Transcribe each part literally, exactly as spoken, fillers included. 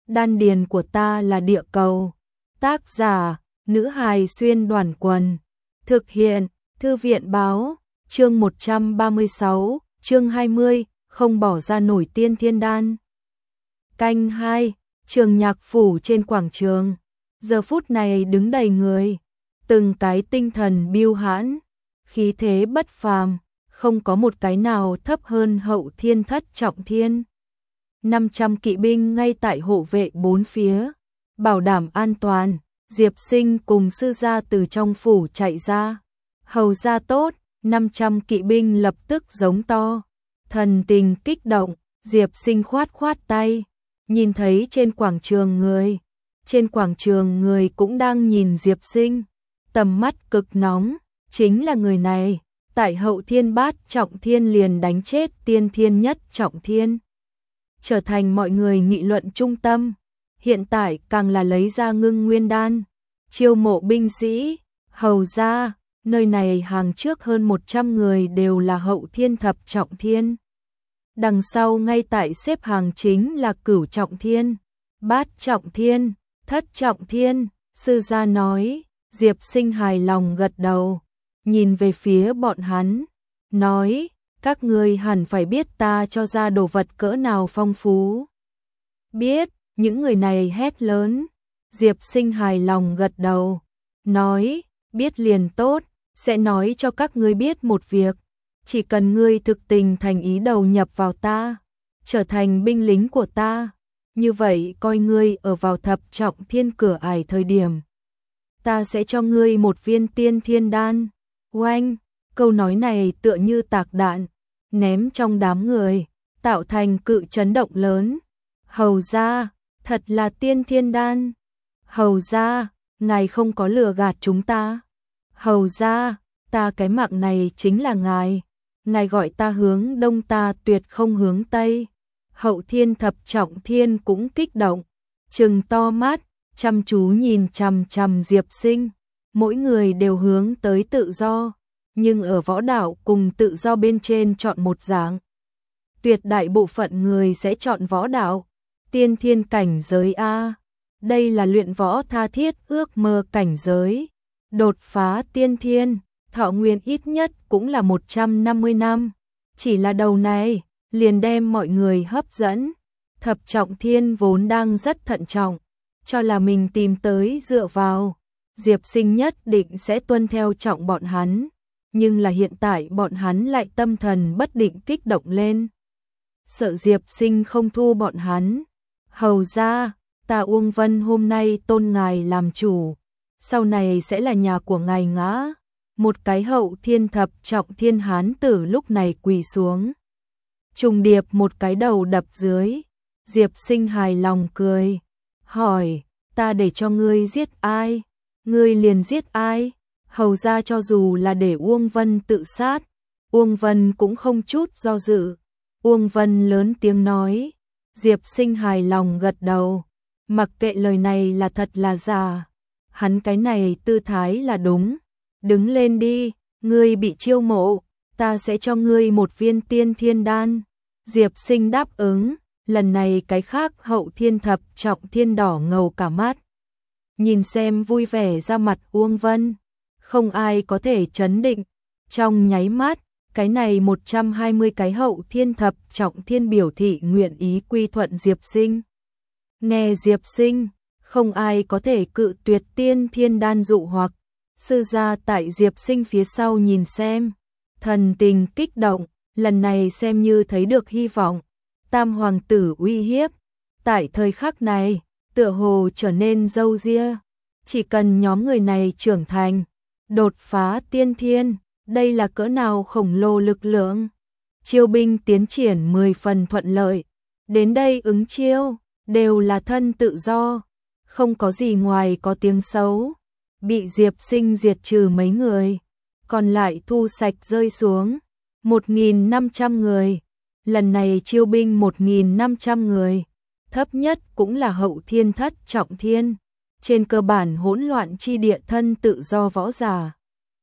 Đan điền của ta là địa cầu. Tác giả, nữ hài xuyên đoàn quần. Thực hiện, thư viện báo, chương một trăm ba mươi sáu, chương hai mươi, không bỏ ra nổi tiên thiên đan. Canh hai, trường nhạc phủ trên quảng trường. Giờ phút này đứng đầy người, từng cái tinh thần biêu hãn, khí thế bất phàm, không có một cái nào thấp hơn Hậu Thiên Thất Trọng Thiên. năm trăm kỵ binh ngay tại hộ vệ bốn phía, bảo đảm an toàn. Diệp Sinh cùng sư gia từ trong phủ chạy ra. Hầu gia tốt, năm trăm kỵ binh lập tức giống to. Thần tình kích động, Diệp Sinh khoát khoát tay, nhìn thấy trên quảng trường người. Trên quảng trường người cũng đang nhìn Diệp Sinh, tầm mắt cực nóng, chính là người này, tại Hậu Thiên Bát Trọng Thiên liền đánh chết Tiên Thiên Nhất Trọng Thiên, trở thành mọi người nghị luận trung tâm. Hiện tại càng là lấy ra Ngưng Nguyên Đan, chiêu mộ binh sĩ. Hầu gia, nơi này hàng trước hơn một trăm người đều là Hậu Thiên Thập Trọng Thiên. Đằng sau ngay tại xếp hàng chính là Cửu Trọng Thiên, Bát Trọng Thiên, Thất Trọng Thiên. Sư gia nói. Diệp Sinh hài lòng gật đầu, nhìn về phía bọn hắn, nói, các ngươi hẳn phải biết ta cho ra đồ vật cỡ nào phong phú. Biết. Những người này hét lớn. Diệp Sinh hài lòng gật đầu, nói, biết liền tốt, sẽ nói cho các ngươi biết một việc, chỉ cần ngươi thực tình thành ý đầu nhập vào ta, trở thành binh lính của ta, như vậy coi ngươi ở vào Thập Trọng Thiên cửa ải thời điểm, ta sẽ cho ngươi một viên tiên thiên đan. Oanh, câu nói này tựa như tạc đạn, ném trong đám người, tạo thành cự chấn động lớn. Hầu gia, thật là tiên thiên đan. Hầu gia, ngài không có lừa gạt chúng ta. Hầu gia, ta cái mạng này chính là ngài. Ngài gọi ta hướng đông ta tuyệt không hướng tây. Hậu Thiên Thập Trọng Thiên cũng kích động, trừng to mắt, chăm chú nhìn chằm chằm Diệp Sinh. Mỗi người đều hướng tới tự do, nhưng ở võ đạo cùng tự do bên trên chọn một dạng. Tuyệt đại bộ phận người sẽ chọn võ đạo. Tiên thiên cảnh giới A, đây là luyện võ tha thiết ước mơ cảnh giới. Đột phá tiên thiên, thọ nguyên ít nhất cũng là một trăm năm mươi năm. Chỉ là đầu này, liền đem mọi người hấp dẫn. Thập Trọng Thiên vốn đang rất thận trọng, cho là mình tìm tới dựa vào. Diệp Sinh nhất định sẽ tuân theo trọng bọn hắn, nhưng là hiện tại bọn hắn lại tâm thần bất định kích động lên. Sợ Diệp Sinh không thu bọn hắn. Hầu gia, ta Uông Vân hôm nay tôn ngài làm chủ, sau này sẽ là nhà của ngài ngã. Một cái Hậu Thiên Thập Trọng Thiên hán tử lúc này quỳ xuống, trùng điệp một cái đầu đập dưới. Diệp Sinh hài lòng cười, hỏi, ta để cho ngươi giết ai, ngươi liền giết ai. Hầu gia cho dù là để Uông Vân tự sát, Uông Vân cũng không chút do dự. Uông Vân lớn tiếng nói. Diệp Sinh hài lòng gật đầu, mặc kệ lời này là thật là giả, hắn cái này tư thái là đúng. Đứng lên đi, ngươi bị chiêu mộ, ta sẽ cho ngươi một viên tiên thiên đan. Diệp Sinh đáp ứng, lần này cái khác Hậu Thiên Thập Trọng Thiên đỏ ngầu cả mắt. Nhìn xem vui vẻ ra mặt Uông Vân, không ai có thể trấn định. Trong nháy mắt, cái này một trăm hai mươi cái Hậu Thiên Thập Trọng Thiên biểu thị nguyện ý quy thuận Diệp Sinh. Nghe Diệp Sinh, không ai có thể cự tuyệt tiên thiên đan dụ hoặc. Sư gia tại Diệp Sinh phía sau nhìn xem, thần tình kích động, lần này xem như thấy được hy vọng. Tam hoàng tử uy hiếp, tại thời khắc này, tựa hồ trở nên râu ria. Chỉ cần nhóm người này trưởng thành, đột phá tiên thiên, đây là cỡ nào khổng lồ lực lượng. Chiêu binh tiến triển mười phần thuận lợi, đến đây ứng chiêu, đều là thân tự do, không có gì ngoài có tiếng xấu. Bị Diệp Sinh diệt trừ mấy người, còn lại thu sạch rơi xuống. một nghìn năm trăm người, lần này chiêu binh một nghìn năm trăm người, thấp nhất cũng là Hậu Thiên Thất Trọng Thiên. Trên cơ bản hỗn loạn chi địa thân tự do võ giả,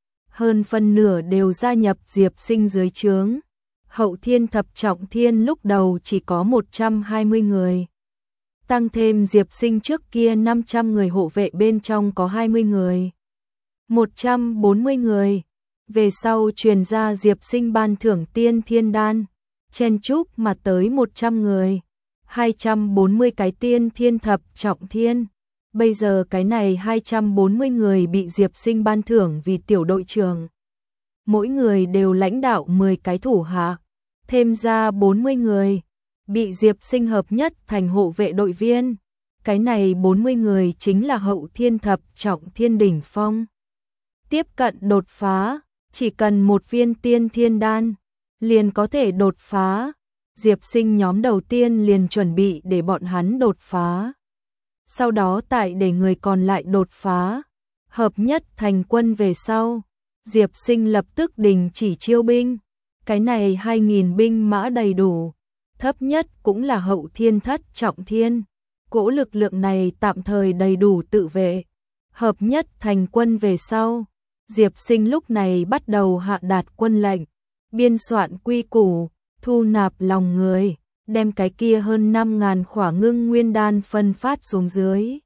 hơn phân nửa đều gia nhập Diệp Sinh dưới trướng. Hậu Thiên Thập Trọng Thiên lúc đầu chỉ có một trăm hai mươi người. tăng thêm Diệp Sinh trước kia năm trăm người hộ vệ bên trong có hai mươi người, một trăm bốn mươi người. Về sau truyền ra Diệp Sinh ban thưởng tiên thiên đan, chen chúc mà tới một trăm người, hai trăm bốn mươi cái tiên thiên thập trọng thiên. Bây giờ cái này hai trăm bốn mươi người bị Diệp Sinh ban thưởng vì tiểu đội trưởng. Mỗi người đều lãnh đạo mười cái thủ hạ, thêm ra bốn mươi người, bị Diệp Sinh hợp nhất thành hộ vệ đội viên. Cái này bốn mươi người chính là hậu thiên thập trọng thiên đỉnh phong. Tiếp cận đột phá, chỉ cần một viên tiên thiên đan, liền có thể đột phá. Diệp Sinh nhóm đầu tiên liền chuẩn bị để bọn hắn đột phá. Sau đó tại để người còn lại đột phá, hợp nhất thành quân về sau, Diệp Sinh lập tức đình chỉ chiêu binh. Cái này hai nghìn binh mã đầy đủ, thấp nhất cũng là hậu thiên thất trọng thiên. Cỗ lực lượng này tạm thời đầy đủ tự vệ. Hợp nhất thành quân về sau, Diệp Sinh lúc này bắt đầu hạ đạt quân lệnh, biên soạn quy củ, thu nạp lòng người, đem cái kia hơn năm ngàn khỏa ngưng nguyên đan phân phát xuống dưới.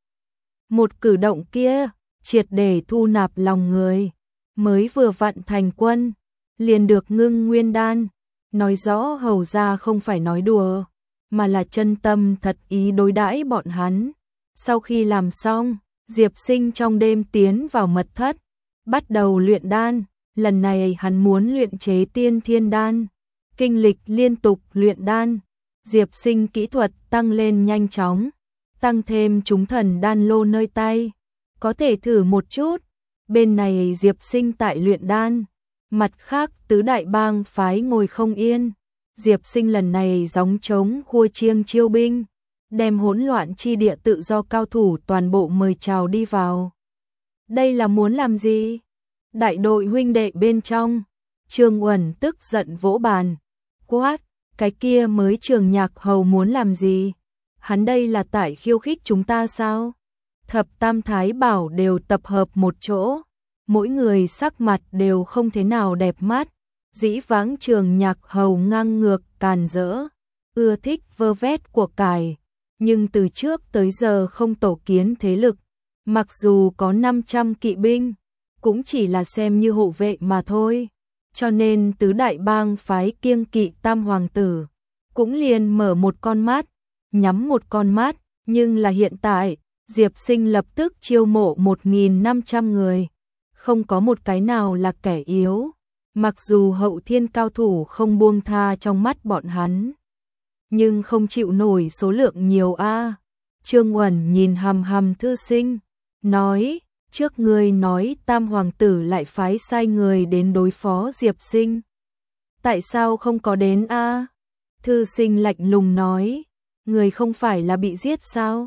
Một cử động kia, triệt để thu nạp lòng người, mới vừa vặn thành quân, liền được ngưng nguyên đan, nói rõ hầu ra không phải nói đùa, mà là chân tâm thật ý đối đãi bọn hắn. Sau khi làm xong, Diệp Sinh trong đêm tiến vào mật thất, bắt đầu luyện đan. Lần này hắn muốn luyện chế tiên thiên đan, kinh lịch liên tục luyện đan. Diệp Sinh kỹ thuật tăng lên nhanh chóng, tăng thêm chúng thần đan lô nơi tay, có thể thử một chút. Bên này Diệp Sinh tại luyện đan, mặt khác tứ đại bang phái ngồi không yên. Diệp Sinh lần này gióng trống khua chiêng chiêu binh, đem hỗn loạn chi địa tự do cao thủ toàn bộ mời chào đi vào. Đây là muốn làm gì? Đại đội huynh đệ bên trong, Trương Uẩn tức giận vỗ bàn, quát, cái kia mới Trường Nhạc Hầu muốn làm gì? Hắn đây là tại khiêu khích chúng ta sao? Thập Tam Thái Bảo đều tập hợp một chỗ, mỗi người sắc mặt đều không thế nào đẹp mắt. Dĩ vãng Trường Nhạc Hầu ngang ngược càn rỡ, ưa thích vơ vét của cải, nhưng từ trước tới giờ không tổ kiến thế lực, mặc dù có năm trăm kỵ binh, cũng chỉ là xem như hộ vệ mà thôi. Cho nên tứ đại bang phái kiêng kỵ Tam Hoàng tử, cũng liền mở một con mắt, nhắm một con mắt. Nhưng là hiện tại, Diệp Sinh lập tức chiêu mộ một nghìn năm trăm người, không có một cái nào là kẻ yếu. Mặc dù hậu thiên cao thủ không buông tha trong mắt bọn hắn, nhưng không chịu nổi số lượng nhiều a. Trương Uẩn nhìn hằm hằm Thư Sinh, nói, trước ngươi nói Tam Hoàng tử lại phái sai người đến đối phó Diệp Sinh. Tại sao không có đến a? Thư Sinh lạnh lùng nói, người không phải là bị giết sao?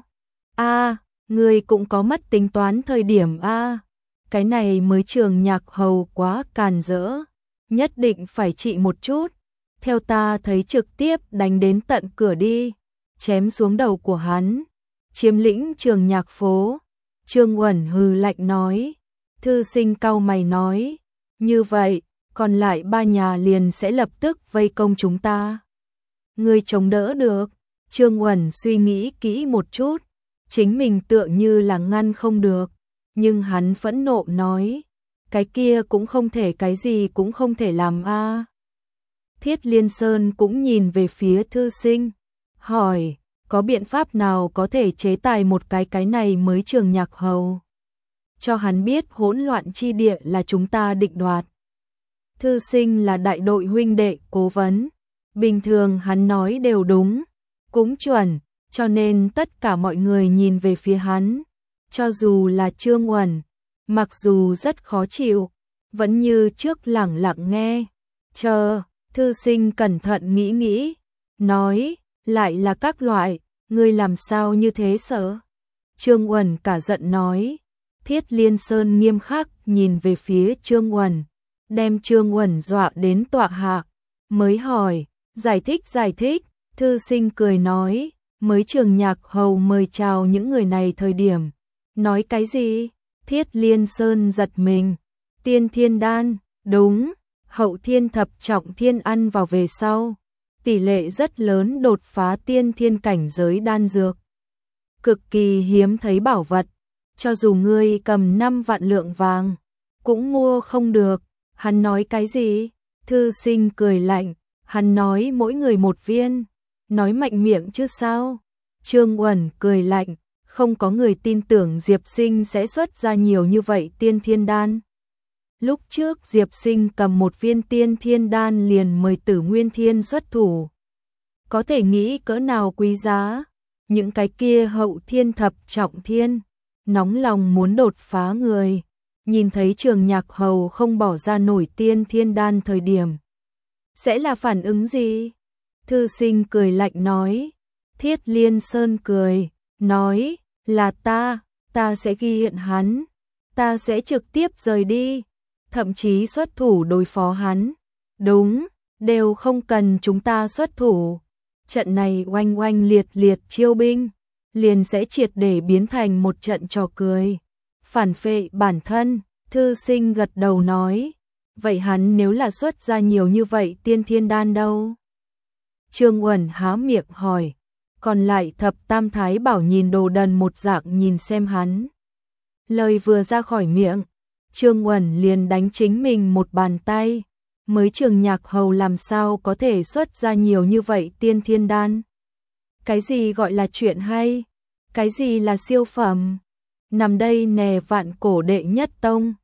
A, người cũng có mất tính toán thời điểm a. Cái này mới Trường Nhạc Hầu quá càn rỡ, nhất định phải trị một chút. Theo ta thấy trực tiếp đánh đến tận cửa đi, chém xuống đầu của hắn, chiếm lĩnh Trường Nhạc phố. Trương Uẩn hừ lạnh nói. Thư Sinh cau mày nói, như vậy, còn lại ba nhà liền sẽ lập tức vây công chúng ta. Ngươi chống đỡ được? Trương Uẩn suy nghĩ kỹ một chút, chính mình tựa như là ngăn không được, nhưng hắn phẫn nộ nói, cái kia cũng không thể, cái gì cũng không thể làm a. Thiết Liên Sơn cũng nhìn về phía Thư Sinh, hỏi, có biện pháp nào có thể chế tài một cái cái này mới Trường Nhạc Hầu? Cho hắn biết hỗn loạn chi địa là chúng ta định đoạt. Thư Sinh là đại đội huynh đệ cố vấn, bình thường hắn nói đều đúng, cũng chuẩn, cho nên tất cả mọi người nhìn về phía hắn. Cho dù là Trương Uẩn, mặc dù rất khó chịu, vẫn như trước lẳng lặng nghe. Chờ, Thư Sinh cẩn thận nghĩ nghĩ, nói, lại là các loại, ngươi làm sao như thế sợ? Trương Uẩn cả giận nói. Thiết Liên Sơn nghiêm khắc nhìn về phía Trương Uẩn, đem Trương Uẩn dọa đến tọa hạ, mới hỏi, giải thích giải thích. Thư Sinh cười nói, mới Trường Nhạc Hầu mời chào những người này thời điểm, nói cái gì? Thiết Liên Sơn giật mình, tiên thiên đan, đúng, hậu thiên thập trọng thiên ăn vào về sau, tỷ lệ rất lớn đột phá tiên thiên cảnh giới đan dược. cực kỳ hiếm thấy bảo vật, cho dù ngươi cầm năm vạn lượng vàng, cũng mua không được. Hắn nói cái gì? Thư sinh cười lạnh, hắn nói mỗi người một viên, nói mạnh miệng chứ sao? Trương Uẩn cười lạnh, không có người tin tưởng Diệp Sinh sẽ xuất ra nhiều như vậy tiên thiên đan. Lúc trước Diệp Sinh cầm một viên tiên thiên đan liền mời Tử Nguyên Thiên xuất thủ. Có thể nghĩ cỡ nào quý giá, những cái kia hậu thiên thập trọng thiên, nóng lòng muốn đột phá người. Nhìn thấy Trường Nhạc Hầu không bỏ ra nổi tiên thiên đan thời điểm, sẽ là phản ứng gì? Thư sinh cười lạnh nói. Thiết Liên Sơn cười, nói, là ta, ta sẽ ghi hiện hắn, ta sẽ trực tiếp rời đi, thậm chí xuất thủ đối phó hắn. Đúng, đều không cần chúng ta xuất thủ. Trận này oanh oanh liệt liệt chiêu binh, liền sẽ triệt để biến thành một trận trò cười. Phản phệ bản thân, thư sinh gật đầu nói, vậy hắn nếu là xuất ra nhiều như vậy tiên thiên đan đâu? Trương Uẩn há miệng hỏi, còn lại thập tam thái bảo nhìn đồ đần một dạng nhìn xem hắn. Lời vừa ra khỏi miệng, Trương Uẩn liền đánh chính mình một bàn tay, mới Trường Nhạc Hầu làm sao có thể xuất ra nhiều như vậy tiên thiên đan? Cái gì gọi là chuyện hay? Cái gì là siêu phẩm? Nằm đây nè vạn cổ đệ nhất tông.